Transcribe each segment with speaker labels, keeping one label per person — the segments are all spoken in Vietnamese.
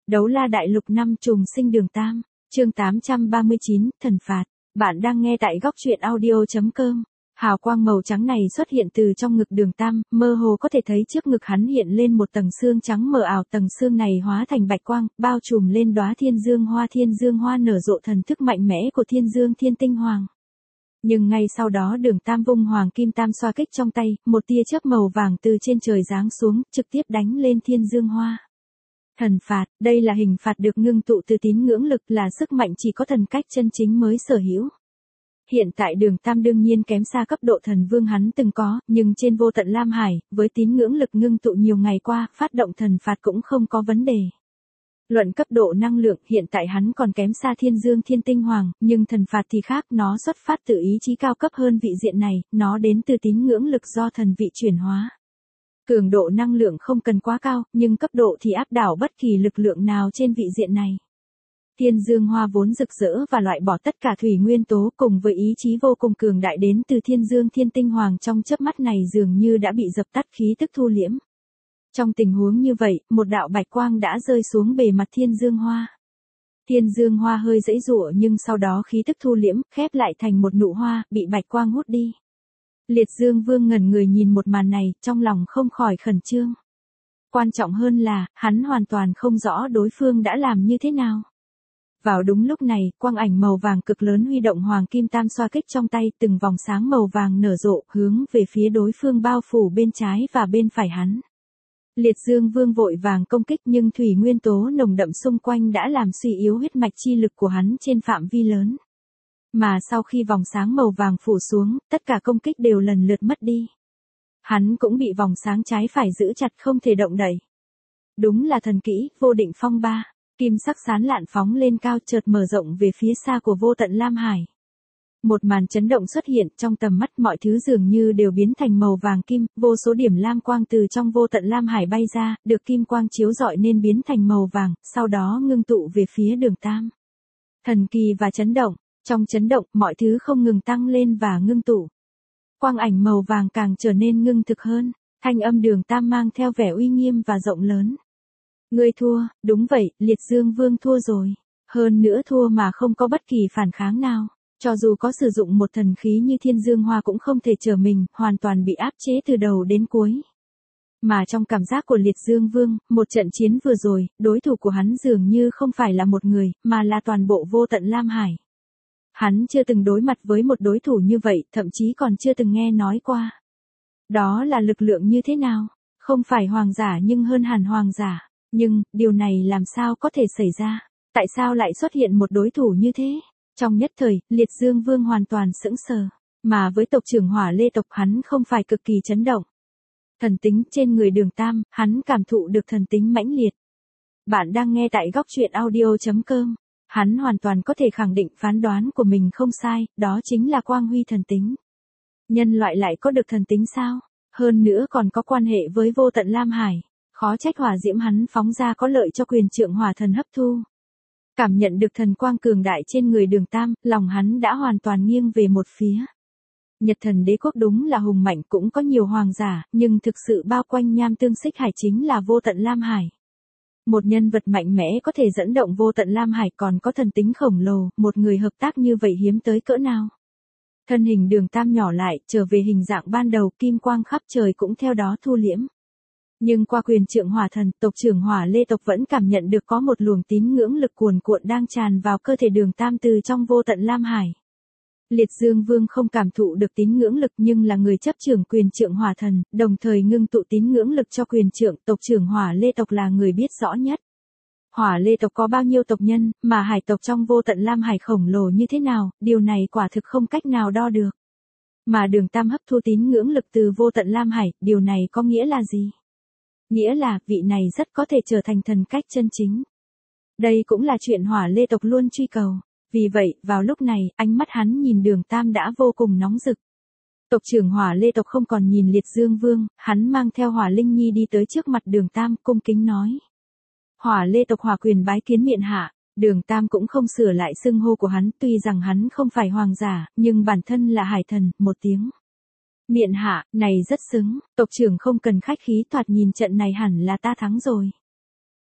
Speaker 1: Đấu la đại lục năm trùng sinh đường Tam, chương 839, thần phạt. Bạn đang nghe tại góc truyện audio.com. Hào quang màu trắng này xuất hiện từ trong ngực đường Tam, mơ hồ có thể thấy trước ngực hắn hiện lên một tầng xương trắng mờ ảo, tầng xương này hóa thành bạch quang, bao trùm lên đóa thiên dương hoa nở rộ thần thức mạnh mẽ của thiên dương thiên tinh hoàng. Nhưng ngay sau đó đường Tam vung hoàng kim tam xoa kích trong tay, một tia chớp màu vàng từ trên trời giáng xuống, trực tiếp đánh lên thiên dương hoa. Thần phạt, đây là hình phạt được ngưng tụ từ tín ngưỡng lực, là sức mạnh chỉ có thần cách chân chính mới sở hữu. Hiện tại đường Tam đương nhiên kém xa cấp độ thần vương hắn từng có, nhưng trên vô tận Lam Hải, với tín ngưỡng lực ngưng tụ nhiều ngày qua, phát động thần phạt cũng không có vấn đề. Luận cấp độ năng lượng, hiện tại hắn còn kém xa thiên dương thiên tinh hoàng, nhưng thần phạt thì khác, nó xuất phát từ ý chí cao cấp hơn vị diện này, nó đến từ tín ngưỡng lực do thần vị chuyển hóa. Cường độ năng lượng không cần quá cao, nhưng cấp độ thì áp đảo bất kỳ lực lượng nào trên vị diện này. Thiên dương hoa vốn rực rỡ và loại bỏ tất cả thủy nguyên tố, cùng với ý chí vô cùng cường đại đến từ thiên dương thiên tinh hoàng, trong chớp mắt này dường như đã bị dập tắt, khí tức thu liễm. Trong tình huống như vậy, một đạo bạch quang đã rơi xuống bề mặt thiên dương hoa. Thiên dương hoa hơi giãy giụa nhưng sau đó khí tức thu liễm, khép lại thành một nụ hoa, bị bạch quang hút đi. Liệt Dương Vương ngẩn người nhìn một màn này, trong lòng không khỏi khẩn trương. Quan trọng hơn là, hắn hoàn toàn không rõ đối phương đã làm như thế nào. Vào đúng lúc này, quang ảnh màu vàng cực lớn huy động hoàng kim tam xoa kích trong tay, từng vòng sáng màu vàng nở rộ, hướng về phía đối phương bao phủ bên trái và bên phải hắn. Liệt Dương Vương vội vàng công kích nhưng thủy nguyên tố nồng đậm xung quanh đã làm suy yếu huyết mạch chi lực của hắn trên phạm vi lớn. Mà sau khi vòng sáng màu vàng phủ xuống, tất cả công kích đều lần lượt mất đi. Hắn cũng bị vòng sáng trái phải giữ chặt không thể động đậy. Đúng là thần kỹ, vô định phong ba, kim sắc sán lạn phóng lên cao chợt mở rộng về phía xa của vô tận Lam Hải. Một màn chấn động xuất hiện, trong tầm mắt mọi thứ dường như đều biến thành màu vàng kim, vô số điểm lam quang từ trong vô tận Lam Hải bay ra, được kim quang chiếu rọi nên biến thành màu vàng, sau đó ngưng tụ về phía đường Tam. Thần kỳ và chấn động. Trong chấn động, mọi thứ không ngừng tăng lên và ngưng tụ. Quang ảnh màu vàng càng trở nên ngưng thực hơn, thanh âm đường Tam mang theo vẻ uy nghiêm và rộng lớn. Ngươi thua, đúng vậy, Liệt Dương Vương thua rồi. Hơn nữa thua mà không có bất kỳ phản kháng nào. Cho dù có sử dụng một thần khí như thiên dương hoa cũng không thể trở mình, hoàn toàn bị áp chế từ đầu đến cuối. Mà trong cảm giác của Liệt Dương Vương, một trận chiến vừa rồi, đối thủ của hắn dường như không phải là một người, mà là toàn bộ vô tận Lam Hải. Hắn chưa từng đối mặt với một đối thủ như vậy, thậm chí còn chưa từng nghe nói qua. Đó là lực lượng như thế nào? Không phải hoàng giả nhưng hơn hẳn hoàng giả. Nhưng, điều này làm sao có thể xảy ra? Tại sao lại xuất hiện một đối thủ như thế? Trong nhất thời, Liệt Dương Vương hoàn toàn sững sờ. Mà với tộc trưởng Hỏa Lê tộc hắn không phải cực kỳ chấn động. Thần tính trên người đường Tam, hắn cảm thụ được thần tính mãnh liệt. Bạn đang nghe tại góc truyện audio.com. Hắn hoàn toàn có thể khẳng định phán đoán của mình không sai, đó chính là quang huy thần tính. Nhân loại lại có được thần tính sao? Hơn nữa còn có quan hệ với vô tận Lam Hải. Khó trách hỏa diễm hắn phóng ra có lợi cho quyền trượng hỏa thần hấp thu. Cảm nhận được thần quang cường đại trên người đường Tam, lòng hắn đã hoàn toàn nghiêng về một phía. Nhật thần đế quốc đúng là hùng mạnh, cũng có nhiều hoàng giả, nhưng thực sự bao quanh nham tương xích hải chính là vô tận Lam Hải. Một nhân vật mạnh mẽ có thể dẫn động vô tận Lam Hải, còn có thần tính khổng lồ, một người hợp tác như vậy hiếm tới cỡ nào. Thân hình đường Tam nhỏ lại, trở về hình dạng ban đầu, kim quang khắp trời cũng theo đó thu liễm. Nhưng qua quyền trượng hỏa thần, tộc trưởng Hỏa Lê tộc vẫn cảm nhận được có một luồng tín ngưỡng lực cuồn cuộn đang tràn vào cơ thể đường Tam từ trong vô tận Lam Hải. Liệt Dương Vương không cảm thụ được tín ngưỡng lực nhưng là người chấp trưởng quyền trượng hỏa thần, đồng thời ngưng tụ tín ngưỡng lực cho quyền trượng, tộc trưởng Hỏa Lê tộc là người biết rõ nhất. Hỏa Lê tộc có bao nhiêu tộc nhân, mà hải tộc trong vô tận Lam Hải khổng lồ như thế nào, điều này quả thực không cách nào đo được. Mà đường Tam hấp thu tín ngưỡng lực từ vô tận Lam Hải, điều này có nghĩa là gì? Nghĩa là, vị này rất có thể trở thành thần cách chân chính. Đây cũng là chuyện Hỏa Lê tộc luôn truy cầu. Vì vậy, vào lúc này, ánh mắt hắn nhìn đường Tam đã vô cùng nóng rực. Tộc trưởng Hỏa Lê tộc không còn nhìn Liệt Dương Vương, hắn mang theo Hỏa Linh Nhi đi tới trước mặt đường Tam, cung kính nói. Hỏa Lê tộc Hỏa quyền bái kiến miện hạ. Đường Tam cũng không sửa lại xưng hô của hắn, tuy rằng hắn không phải hoàng giả, nhưng bản thân là hải thần, một tiếng. Miện hạ, này rất xứng, tộc trưởng không cần khách khí, thoạt nhìn trận này hẳn là ta thắng rồi.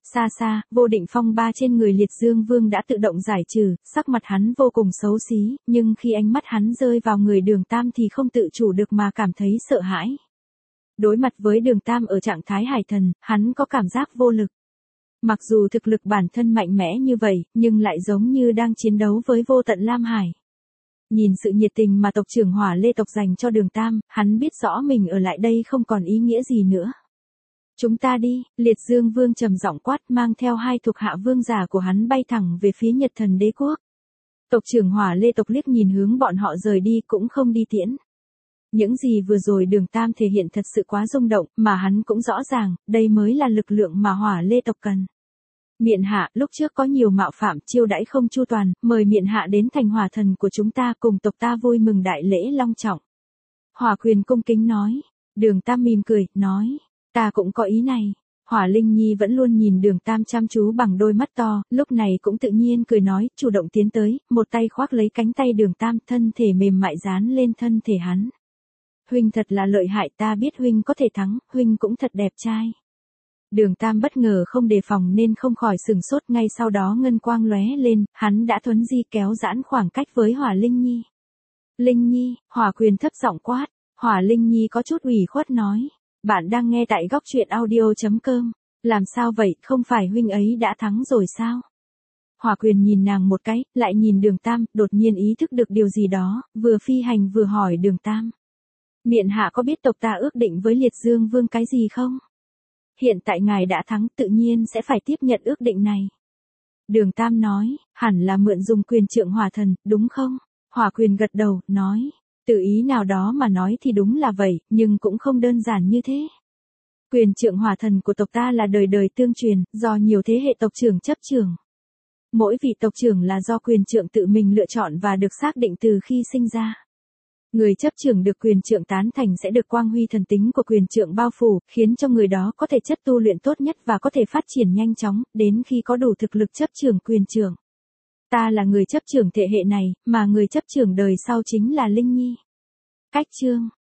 Speaker 1: Xa xa, vô định phong ba trên người Liệt Dương Vương đã tự động giải trừ, sắc mặt hắn vô cùng xấu xí, nhưng khi ánh mắt hắn rơi vào người Đường Tam thì không tự chủ được mà cảm thấy sợ hãi. Đối mặt với Đường Tam ở trạng thái hải thần, hắn có cảm giác vô lực. Mặc dù thực lực bản thân mạnh mẽ như vậy, nhưng lại giống như đang chiến đấu với vô tận Lam Hải. Nhìn sự nhiệt tình mà tộc trưởng Hỏa Lê tộc dành cho Đường Tam, hắn biết rõ mình ở lại đây không còn ý nghĩa gì nữa. Chúng ta đi, Liệt Dương Vương trầm giọng quát, mang theo hai thuộc hạ vương giả của hắn bay thẳng về phía Nhật Thần Đế quốc. Tộc trưởng Hỏa Lê tộc liếc nhìn hướng bọn họ rời đi cũng không đi tiễn. Những gì vừa rồi Đường Tam thể hiện thật sự quá rung động, mà hắn cũng rõ ràng, đây mới là lực lượng mà Hỏa Lê tộc cần. Miện hạ, lúc trước có nhiều mạo phạm chiêu đãi không chu toàn, mời miện hạ đến thành hỏa thần của chúng ta cùng tộc ta vui mừng đại lễ long trọng. Hỏa Quyền cung kính nói. Đường Tam mỉm cười, nói, ta cũng có ý này. Hỏa Linh Nhi vẫn luôn nhìn Đường Tam chăm chú bằng đôi mắt to, lúc này cũng tự nhiên cười nói, chủ động tiến tới, một tay khoác lấy cánh tay Đường Tam, thân thể mềm mại dán lên thân thể hắn. Huynh thật là lợi hại, ta biết huynh có thể thắng, huynh cũng thật đẹp trai. Đường Tam bất ngờ không đề phòng nên không khỏi sừng sốt, ngay sau đó ngân quang lóe lên, hắn đã thuấn di kéo giãn khoảng cách với Hỏa Linh Nhi. Linh Nhi, Hỏa Quyền thấp giọng quát. Hỏa Linh Nhi có chút ủy khuất nói, bạn đang nghe tại góc truyện audio.com, làm sao vậy, không phải huynh ấy đã thắng rồi sao? Hỏa Quyền nhìn nàng một cái, lại nhìn Đường Tam, đột nhiên ý thức được điều gì đó, vừa phi hành vừa hỏi Đường Tam. Miện hạ có biết tộc ta ước định với Liệt Dương Vương cái gì không? Hiện tại ngài đã thắng, tự nhiên sẽ phải tiếp nhận ước định này. Đường Tam nói, hẳn là mượn dùng quyền trượng hỏa thần, đúng không? Hỏa Quyền gật đầu, nói, từ ý nào đó mà nói thì đúng là vậy, nhưng cũng không đơn giản như thế. Quyền trượng hỏa thần của tộc ta là đời đời tương truyền, do nhiều thế hệ tộc trưởng chấp trưởng. Mỗi vị tộc trưởng là do quyền trượng tự mình lựa chọn và được xác định từ khi sinh ra. Người chấp trưởng được quyền trượng tán thành sẽ được quang huy thần tính của quyền trượng bao phủ, khiến cho người đó có thể chất tu luyện tốt nhất và có thể phát triển nhanh chóng, đến khi có đủ thực lực chấp trưởng quyền trượng. Ta là người chấp trưởng thế hệ này, mà người chấp trưởng đời sau chính là Linh Nhi. Cách chương